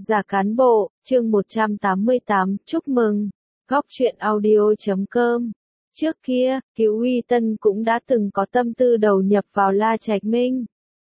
Giả cán bộ, chương 188, chúc mừng. Góc truyện audio.com. Trước kia, Cứu Uy Tân cũng đã từng có tâm tư đầu nhập vào La Trạch Minh.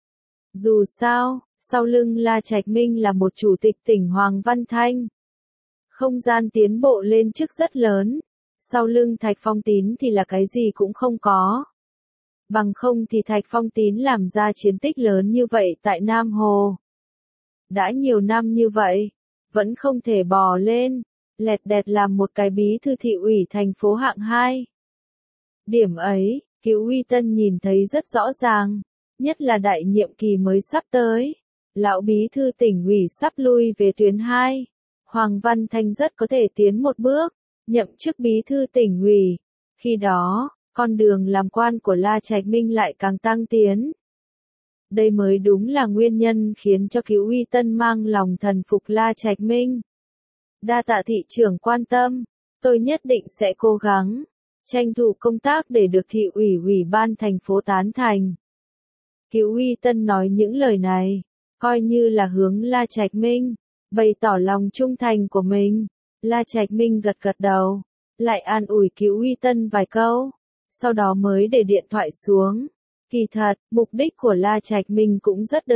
Dù sao, sau lưng La Trạch Minh là một chủ tịch tỉnh Hoàng Văn Thanh. Không gian tiến bộ lên chức rất lớn. Sau lưng Thạch Phong Tín thì là cái gì cũng không có. Bằng không thì Thạch Phong Tín làm ra chiến tích lớn như vậy tại Nam Hồ. Đã nhiều năm như vậy, vẫn không thể bò lên, lẹt đẹt làm một cái bí thư thị ủy thành phố hạng 2. Điểm ấy, Cứu Uy Tân nhìn thấy rất rõ ràng, nhất là đại nhiệm kỳ mới sắp tới. Lão bí thư tỉnh ủy sắp lui về tuyến 2. Hoàng Văn Thanh rất có thể tiến một bước, nhậm chức bí thư tỉnh ủy. Khi đó, con đường làm quan của La Trạch Minh lại càng tăng tiến. Đây mới đúng là nguyên nhân khiến cho Cứu Uy Tân mang lòng thần phục La Trạch Minh. Đa tạ thị trưởng quan tâm, tôi nhất định sẽ cố gắng, tranh thủ công tác để được thị ủy ban thành phố tán thành. Cứu Uy Tân nói những lời này, coi như là hướng La Trạch Minh, bày tỏ lòng trung thành của mình. La Trạch Minh gật gật đầu, lại an ủi Cứu Uy Tân vài câu, sau đó mới để điện thoại xuống. Kỳ thật, mục đích của La Trạch Minh cũng rất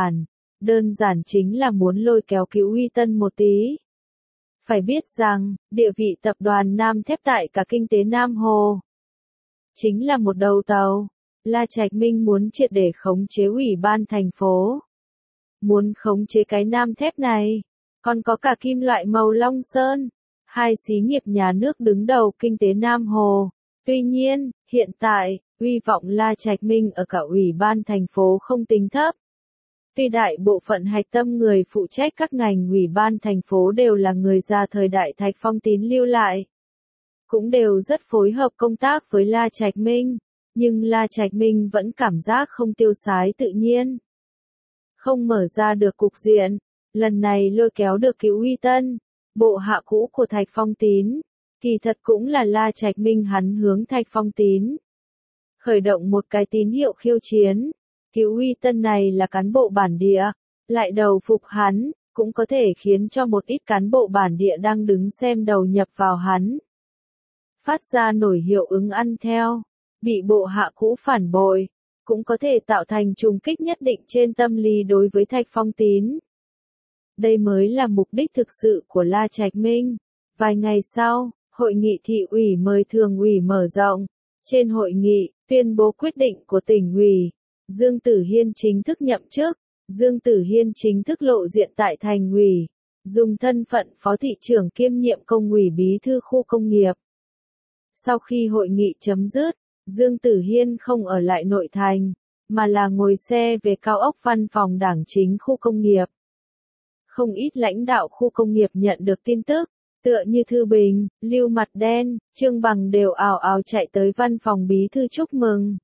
đơn giản chính là muốn lôi kéo Cứu Uy Tân một tí. Phải biết rằng, địa vị tập đoàn Nam Thép tại cả kinh tế Nam Hồ chính là một đầu tàu. La Trạch Minh muốn triệt để khống chế ủy ban thành phố. Muốn khống chế cái Nam Thép này, còn có cả kim loại màu Long Sơn, hai xí nghiệp nhà nước đứng đầu kinh tế Nam Hồ. Tuy nhiên, hiện tại, uy vọng La Trạch Minh ở cả ủy ban thành phố không tính thấp. Tuy đại bộ phận hạch tâm người phụ trách các ngành ủy ban thành phố đều là người ra thời đại Thạch Phong Tín lưu lại, cũng đều rất phối hợp công tác với La Trạch Minh, nhưng La Trạch Minh vẫn cảm giác không tiêu sái tự nhiên. Không mở ra được cục diện, lần này lôi kéo được Cứu Uy Tân, bộ hạ cũ của Thạch Phong Tín, kỳ thật cũng là La Trạch Minh hắn hướng Thạch Phong Tín khởi động một cái tín hiệu khiêu chiến. Cứu Uy Tân này là cán bộ bản địa, lại đầu phục hắn, cũng có thể khiến cho một ít cán bộ bản địa đang đứng xem đầu nhập vào hắn. Phát ra nổi hiệu ứng ăn theo, bị bộ hạ cũ phản bội, cũng có thể tạo thành trùng kích nhất định trên tâm lý đối với Thạch Phong Tín. Đây mới là mục đích thực sự của La Trạch Minh. Vài ngày sau, hội nghị thị ủy mời thường ủy mở rộng. Trên hội nghị, tuyên bố quyết định của tỉnh ủy. Dương Tử Hiên chính thức nhậm chức. Dương Tử Hiên chính thức lộ diện tại thành ủy, dùng thân phận phó thị trưởng kiêm nhiệm công ủy bí thư khu công nghiệp. Sau khi hội nghị chấm dứt, Dương Tử Hiên không ở lại nội thành, mà là ngồi xe về cao ốc văn phòng đảng chính khu công nghiệp. Không ít lãnh đạo khu công nghiệp nhận được tin tức, tựa như Thư Bình, Lưu Mặt Đen, Trương Bằng đều ào ào chạy tới văn phòng bí thư chúc mừng.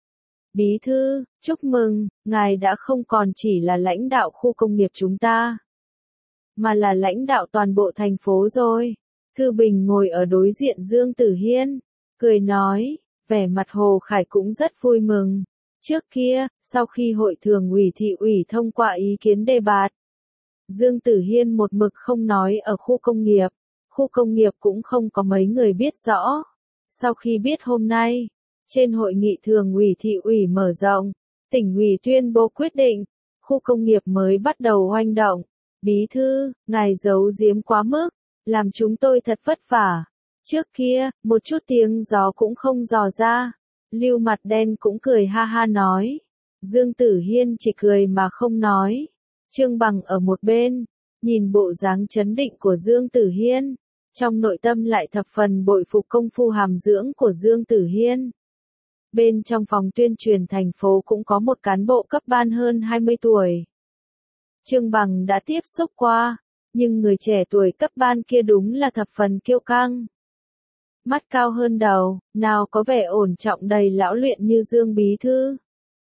Bí thư, chúc mừng, ngài đã không còn chỉ là lãnh đạo khu công nghiệp chúng ta, mà là lãnh đạo toàn bộ thành phố rồi. Thư Bình ngồi ở đối diện Dương Tử Hiên, cười nói, vẻ mặt hồ khải cũng rất vui mừng. Trước kia, sau khi hội thường ủy thị ủy thông qua ý kiến đề bạt, Dương Tử Hiên một mực không nói ở khu công nghiệp cũng không có mấy người biết rõ. Sau khi biết hôm nay, trên hội nghị thường ủy thị ủy mở rộng, tỉnh ủy tuyên bố quyết định, khu công nghiệp mới bắt đầu hoành động. Bí thư, ngài giấu giếm quá mức, làm chúng tôi thật vất vả. Trước kia, một chút tiếng gió cũng không dò ra. Lưu Mặt Đen cũng cười ha ha nói. Dương Tử Hiên chỉ cười mà không nói. Trương Bằng ở một bên, nhìn bộ dáng chấn định của Dương Tử Hiên, trong nội tâm lại thập phần bội phục công phu hàm dưỡng của Dương Tử Hiên. Bên trong phòng tuyên truyền thành phố cũng có một cán bộ cấp ban hơn 20 tuổi. Trương Bằng đã tiếp xúc qua, nhưng người trẻ tuổi cấp ban kia đúng là thập phần kiêu căng. Mắt cao hơn đầu, nào có vẻ ổn trọng đầy lão luyện như Dương bí thư.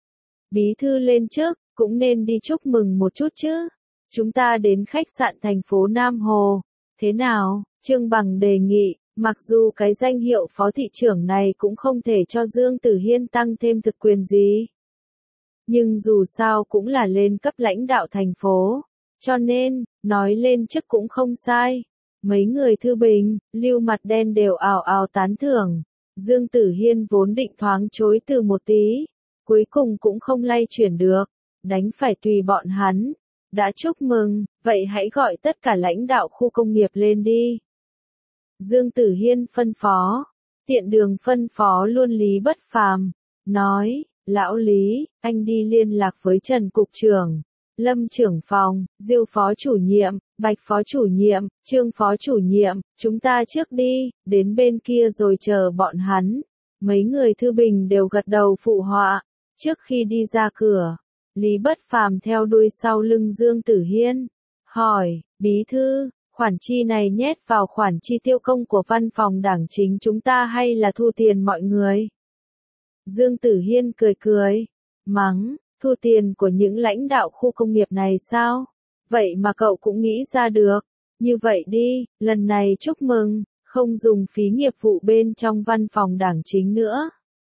Bí thư lên trước, cũng nên đi chúc mừng một chút chứ. Chúng ta đến khách sạn thành phố Nam Hồ. Thế nào? Trương Bằng đề nghị. Mặc dù cái danh hiệu phó thị trưởng này cũng không thể cho Dương Tử Hiên tăng thêm thực quyền gì. Nhưng dù sao cũng là lên cấp lãnh đạo thành phố. Cho nên, nói lên chức cũng không sai. Mấy người Thư Bình, Lưu Mặt Đen đều ào ào tán thưởng. Dương Tử Hiên vốn định thoáng chối từ một tí, cuối cùng cũng không lay chuyển được, đánh phải tùy bọn hắn. Đã chúc mừng, vậy hãy gọi tất cả lãnh đạo khu công nghiệp lên đi. Dương Tử Hiên phân phó, tiện đường phân phó luôn Lý Bất Phàm, nói, lão Lý, anh đi liên lạc với Trần Cục trưởng, Lâm trưởng phòng, Diêu phó chủ nhiệm, Bạch phó chủ nhiệm, Trương phó chủ nhiệm, chúng ta trước đi, đến bên kia rồi chờ bọn hắn. Mấy người Thư Bình đều gật đầu phụ họa. Trước khi đi ra cửa, Lý Bất Phàm theo đuôi sau lưng Dương Tử Hiên, hỏi, bí thư, khoản chi này nhét vào khoản chi tiêu công của văn phòng đảng chính chúng ta hay là thu tiền mọi người? Dương Tử Hiên cười cười, mắng, thu tiền của những lãnh đạo khu công nghiệp này sao? Vậy mà cậu cũng nghĩ ra được. Như vậy đi, lần này chúc mừng, không dùng phí nghiệp vụ bên trong văn phòng đảng chính nữa.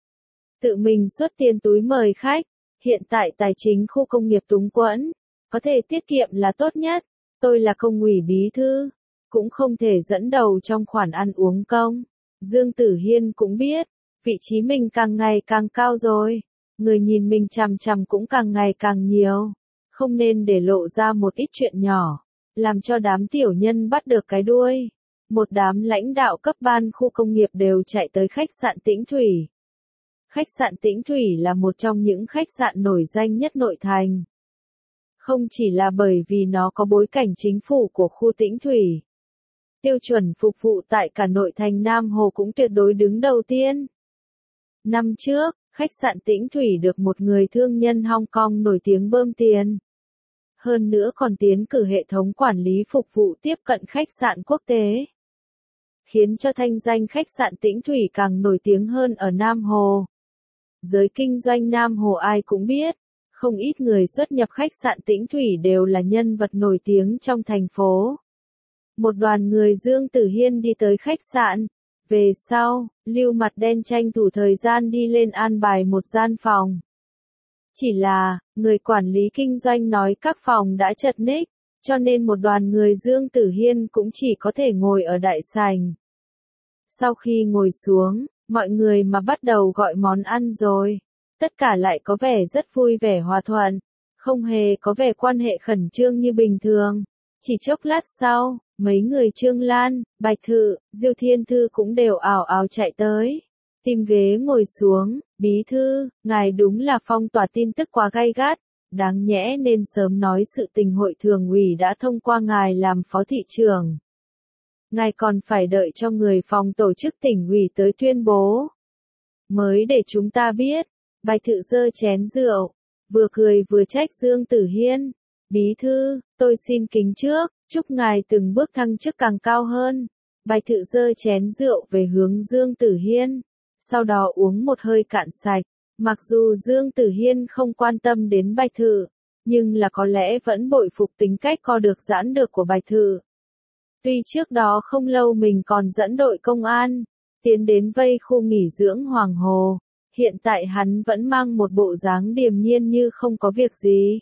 Tự mình xuất tiền túi mời khách, hiện tại tài chính khu công nghiệp túng quẫn, có thể tiết kiệm là tốt nhất. Tôi là công ủy bí thư, cũng không thể dẫn đầu trong khoản ăn uống công. Dương Tử Hiên cũng biết, vị trí mình càng ngày càng cao rồi, người nhìn mình chằm chằm cũng càng ngày càng nhiều. Không nên để lộ ra một ít chuyện nhỏ, làm cho đám tiểu nhân bắt được cái đuôi. Một đám lãnh đạo cấp ban khu công nghiệp đều chạy tới khách sạn Tĩnh Thủy. Khách sạn Tĩnh Thủy là một trong những khách sạn nổi danh nhất nội thành. Không chỉ là bởi vì nó có bối cảnh chính phủ của khu Tĩnh Thủy. Tiêu chuẩn phục vụ tại cả nội thành Nam Hồ cũng tuyệt đối đứng đầu tiên. Năm trước, khách sạn Tĩnh Thủy được một người thương nhân Hong Kong nổi tiếng bơm tiền. Hơn nữa còn tiến cử hệ thống quản lý phục vụ tiếp cận khách sạn quốc tế. Khiến cho thanh danh khách sạn Tĩnh Thủy càng nổi tiếng hơn ở Nam Hồ. Giới kinh doanh Nam Hồ ai cũng biết, không ít người xuất nhập khách sạn Tĩnh Thủy đều là nhân vật nổi tiếng trong thành phố. Một đoàn người Dương Tử Hiên đi tới khách sạn. Về sau, Lưu Mặt Đen tranh thủ thời gian đi lên an bài một gian phòng. Chỉ là, người quản lý kinh doanh nói các phòng đã chật ních, cho nên một đoàn người Dương Tử Hiên cũng chỉ có thể ngồi ở đại sảnh. Sau khi ngồi xuống, mọi người mà bắt đầu gọi món ăn rồi. Tất cả lại có vẻ rất vui vẻ hòa thuận, không hề có vẻ quan hệ khẩn trương như bình thường. Chỉ chốc lát sau, mấy người Trương Lan, Bạch Thự, Diêu Thiên Thư cũng đều ào ào chạy tới. Tìm ghế ngồi xuống, bí thư, ngài đúng là phong tỏa tin tức quá gay gắt, đáng nhẽ nên sớm nói sự tình hội thường ủy đã thông qua ngài làm phó thị trưởng. Ngài còn phải đợi cho người phòng tổ chức tỉnh ủy tới tuyên bố. Mới để chúng ta biết, Bạch Thự giơ chén rượu, vừa cười vừa trách Dương Tử Hiên. Bí thư, tôi xin kính trước, chúc ngài từng bước thăng chức càng cao hơn. Bạch Thự giơ chén rượu về hướng Dương Tử Hiên, sau đó uống một hơi cạn sạch. Mặc dù Dương Tử Hiên không quan tâm đến Bạch Thự, nhưng là có lẽ vẫn bội phục tính cách co được giãn được của Bạch Thự. Tuy trước đó không lâu mình còn dẫn đội công an, tiến đến vây khu nghỉ dưỡng Hoàng Hồ, hiện tại hắn vẫn mang một bộ dáng điềm nhiên như không có việc gì.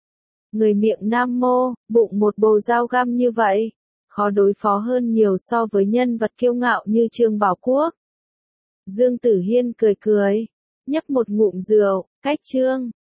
Người miệng nam mô, bụng một bầu dao găm như vậy, khó đối phó hơn nhiều so với nhân vật kiêu ngạo như Trương Bảo Quốc. Dương Tử Hiên cười cười, nhấp một ngụm rượu, cách Trương